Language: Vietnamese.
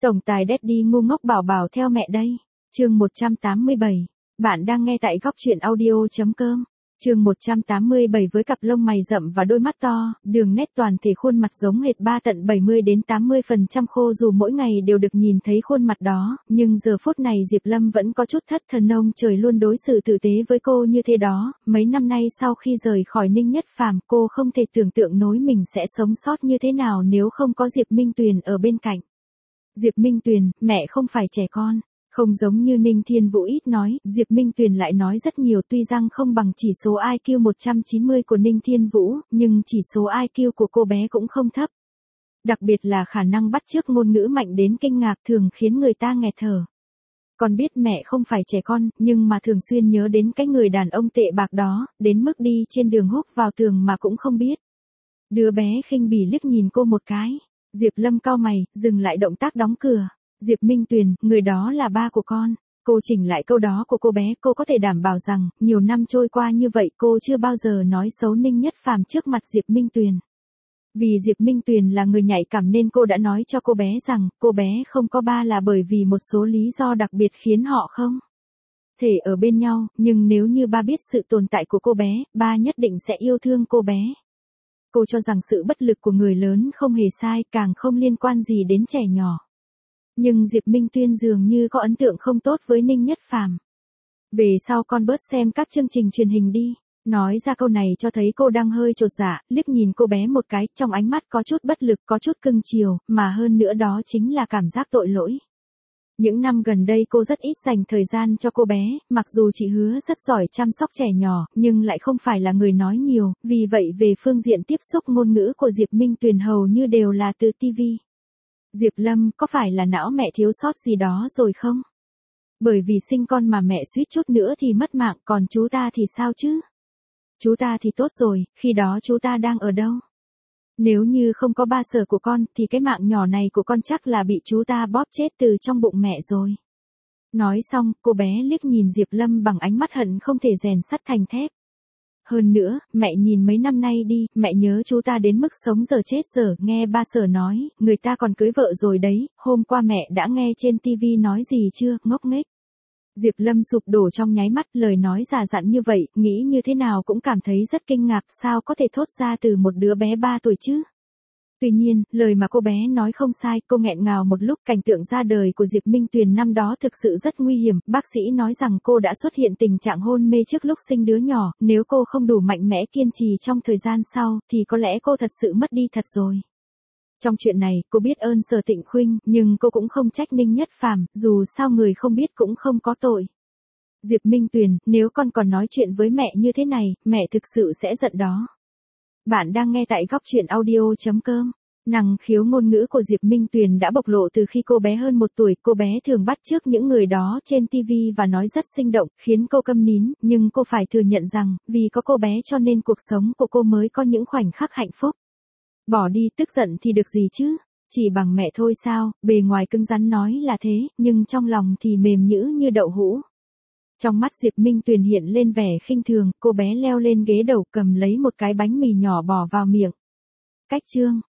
Tổng tài Daddy ngu ngốc bảo bảo theo mẹ đây. Chương 187. Bạn đang nghe tại góc truyện audio.com. Chương 187. Với cặp lông mày rậm và đôi mắt to, đường nét toàn thể khuôn mặt giống hệt 70-80% khô, dù mỗi ngày đều được nhìn thấy khuôn mặt đó, nhưng giờ phút này Diệp Lâm vẫn có chút thất thần. Ông trời luôn đối xử tử tế với cô như thế đó. Mấy năm nay sau khi rời khỏi Ninh Nhất Phàm, cô không thể tưởng tượng nổi mình sẽ sống sót như thế nào nếu không có Diệp Minh Tuyền ở bên cạnh. Diệp Minh Tuyền, mẹ không phải trẻ con. Không giống như Ninh Thiên Vũ ít nói, Diệp Minh Tuyền lại nói rất nhiều. Tuy rằng không bằng chỉ số IQ 190 của Ninh Thiên Vũ, nhưng chỉ số IQ của cô bé cũng không thấp. Đặc biệt là khả năng bắt chước ngôn ngữ mạnh đến kinh ngạc, thường khiến người ta nghẹt thở. Con biết mẹ không phải trẻ con, nhưng mà thường xuyên nhớ đến cái người đàn ông tệ bạc đó, đến mức đi trên đường húc vào tường mà cũng không biết. Đứa bé khinh bỉ liếc nhìn cô một cái. Diệp Lâm cau mày, dừng lại động tác đóng cửa. Diệp Minh Tuyền, người đó là ba của con. Cô chỉnh lại câu đó của cô bé. Cô có thể đảm bảo rằng, nhiều năm trôi qua như vậy cô chưa bao giờ nói xấu Ninh Nhất Phàm trước mặt Diệp Minh Tuyền. Vì Diệp Minh Tuyền là người nhạy cảm nên cô đã nói cho cô bé rằng, cô bé không có ba là bởi vì một số lý do đặc biệt khiến họ không thể ở bên nhau, nhưng nếu như ba biết sự tồn tại của cô bé, ba nhất định sẽ yêu thương cô bé. Cô cho rằng sự bất lực của người lớn không hề sai, càng không liên quan gì đến trẻ nhỏ. Nhưng Diệp Minh Tuyền dường như có ấn tượng không tốt với Ninh Nhất Phàm. Về sau con bớt xem các chương trình truyền hình đi. Nói ra câu này cho thấy cô đang hơi chột dạ, liếc nhìn cô bé một cái, trong ánh mắt có chút bất lực, có chút cưng chiều, mà hơn nữa đó chính là cảm giác tội lỗi. Những năm gần đây cô rất ít dành thời gian cho cô bé, mặc dù chị Hứa rất giỏi chăm sóc trẻ nhỏ, nhưng lại không phải là người nói nhiều, vì vậy về phương diện tiếp xúc ngôn ngữ của Diệp Minh Tuyền hầu như đều là từ TV. Diệp Lâm, có phải là não mẹ thiếu sót gì đó rồi không? Bởi vì sinh con mà mẹ suýt chút nữa thì mất mạng, còn chú ta thì sao chứ? Chú ta thì tốt rồi, khi đó chú ta đang ở đâu? Nếu như không có ba sở của con, thì cái mạng nhỏ này của con chắc là bị chú ta bóp chết từ trong bụng mẹ rồi. Nói xong, cô bé liếc nhìn Diệp Lâm bằng ánh mắt hận không thể rèn sắt thành thép. Hơn nữa, mẹ nhìn mấy năm nay đi, mẹ nhớ chú ta đến mức sống giờ chết giờ, nghe ba sở nói, người ta còn cưới vợ rồi đấy, hôm qua mẹ đã nghe trên TV nói gì chưa, ngốc nghếch. Diệp Lâm sụp đổ trong nháy mắt, lời nói giả dặn như vậy, nghĩ như thế nào cũng cảm thấy rất kinh ngạc, sao có thể thốt ra từ một đứa bé 3 tuổi chứ? Tuy nhiên, lời mà cô bé nói không sai, cô nghẹn ngào một lúc. Cảnh tượng ra đời của Diệp Minh Tuyền năm đó thực sự rất nguy hiểm, bác sĩ nói rằng cô đã xuất hiện tình trạng hôn mê trước lúc sinh đứa nhỏ, nếu cô không đủ mạnh mẽ kiên trì trong thời gian sau, thì có lẽ cô thật sự mất đi thật rồi. Trong chuyện này, cô biết ơn Sở Tịnh Khuynh, nhưng cô cũng không trách Ninh Nhất Phàm, dù sao người không biết cũng không có tội. Diệp Minh Tuyền, nếu con còn nói chuyện với mẹ như thế này, mẹ thực sự sẽ giận đó. Bạn đang nghe tại góc truyện audio.com. Năng khiếu ngôn ngữ của Diệp Minh Tuyền đã bộc lộ từ khi cô bé hơn 1 tuổi, cô bé thường bắt chước những người đó trên TV và nói rất sinh động, khiến cô câm nín, nhưng cô phải thừa nhận rằng, vì có cô bé cho nên cuộc sống của cô mới có những khoảnh khắc hạnh phúc. Bỏ đi, tức giận thì được gì chứ? Chỉ bằng mẹ thôi sao, bề ngoài cứng rắn nói là thế, nhưng trong lòng thì mềm nhũn như đậu hũ. Trong mắt Diệp Minh Tuyền hiện lên vẻ khinh thường, cô bé leo lên ghế đầu cầm lấy một cái bánh mì nhỏ bỏ vào miệng. Cách chương.